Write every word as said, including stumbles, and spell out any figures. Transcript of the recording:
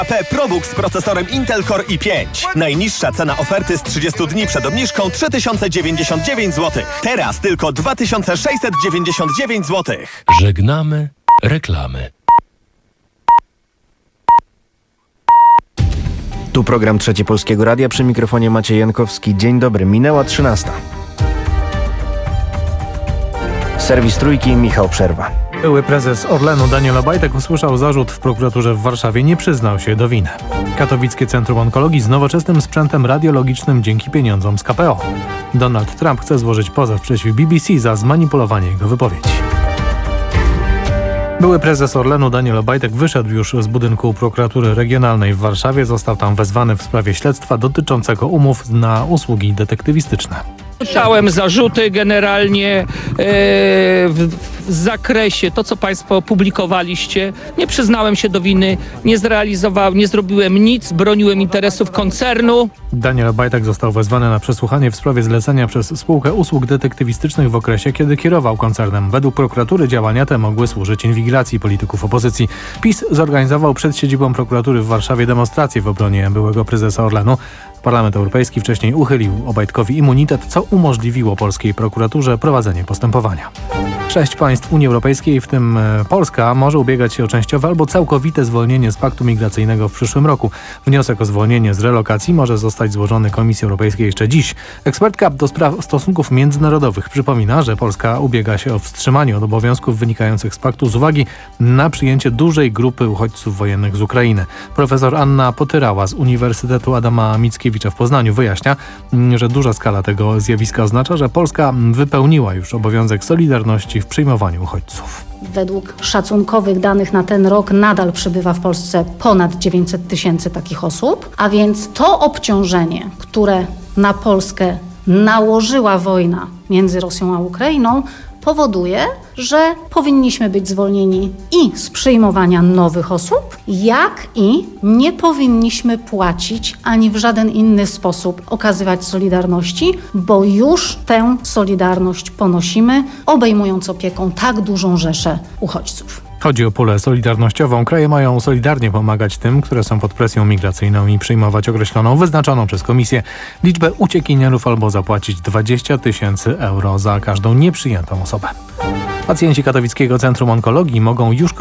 A P ProBook z procesorem Intel Core i pięć. Najniższa cena oferty z trzydziestu dni przed obniżką trzy tysiące dziewięćdziesiąt dziewięć złotych. Teraz tylko dwa tysiące sześćset dziewięćdziesiąt dziewięć złotych. Żegnamy reklamy. Tu program Trzecie Polskiego Radia, przy mikrofonie Maciej Jankowski. Dzień dobry, minęła trzynasta. Serwis Trójki, Michał Przerwa. Były prezes Orlenu Daniel Obajtek usłyszał zarzut w prokuraturze w Warszawie, nie przyznał się do winy. Katowickie Centrum Onkologii z nowoczesnym sprzętem radiologicznym dzięki pieniądzom z K P O. Donald Trump chce złożyć pozew przeciw B B C za zmanipulowanie jego wypowiedzi. Były prezes Orlenu Daniel Obajtek wyszedł już z budynku prokuratury regionalnej w Warszawie. Został tam wezwany w sprawie śledztwa dotyczącego umów na usługi detektywistyczne. Słyszałem zarzuty generalnie e, w, w zakresie to, co Państwo publikowaliście. Nie przyznałem się do winy, nie zrealizowałem, nie zrobiłem nic, broniłem interesów koncernu. Daniel Obajtek został wezwany na przesłuchanie w sprawie zlecenia przez spółkę usług detektywistycznych w okresie, kiedy kierował koncernem. Według prokuratury działania te mogły służyć inwigilacji polityków opozycji. PiS zorganizował przed siedzibą prokuratury w Warszawie demonstrację w obronie byłego prezesa Orlenu. Parlament Europejski wcześniej uchylił Obajtkowi immunitet, co umożliwiło polskiej prokuraturze prowadzenie postępowania. Sześć państw Unii Europejskiej, w tym Polska, może ubiegać się o częściowe albo całkowite zwolnienie z paktu migracyjnego w przyszłym roku. Wniosek o zwolnienie z relokacji może zostać złożony Komisji Europejskiej jeszcze dziś. Ekspertka do spraw stosunków międzynarodowych przypomina, że Polska ubiega się o wstrzymanie od obowiązków wynikających z paktu z uwagi na przyjęcie dużej grupy uchodźców wojennych z Ukrainy. Profesor Anna Potyrała z Uniwersytetu Adama Mickiewicza w Poznaniu wyjaśnia, że duża skala tego zjawiska oznacza, że Polska wypełniła już obowiązek solidarności w przyjmowaniu uchodźców. Według szacunkowych danych na ten rok nadal przybywa w Polsce ponad dziewięćset tysięcy takich osób, a więc to obciążenie, które na Polskę nałożyła wojna między Rosją a Ukrainą, powoduje, że powinniśmy być zwolnieni i z przyjmowania nowych osób, jak i nie powinniśmy płacić ani w żaden inny sposób okazywać solidarności, bo już tę solidarność ponosimy, obejmując opieką tak dużą rzeszę uchodźców. Chodzi o pulę solidarnościową. Kraje mają solidarnie pomagać tym, które są pod presją migracyjną i przyjmować określoną, wyznaczoną przez Komisję liczbę uciekinierów albo zapłacić dwadzieścia tysięcy euro za każdą nieprzyjętą osobę. Pacjenci Katowickiego Centrum Onkologii mogą już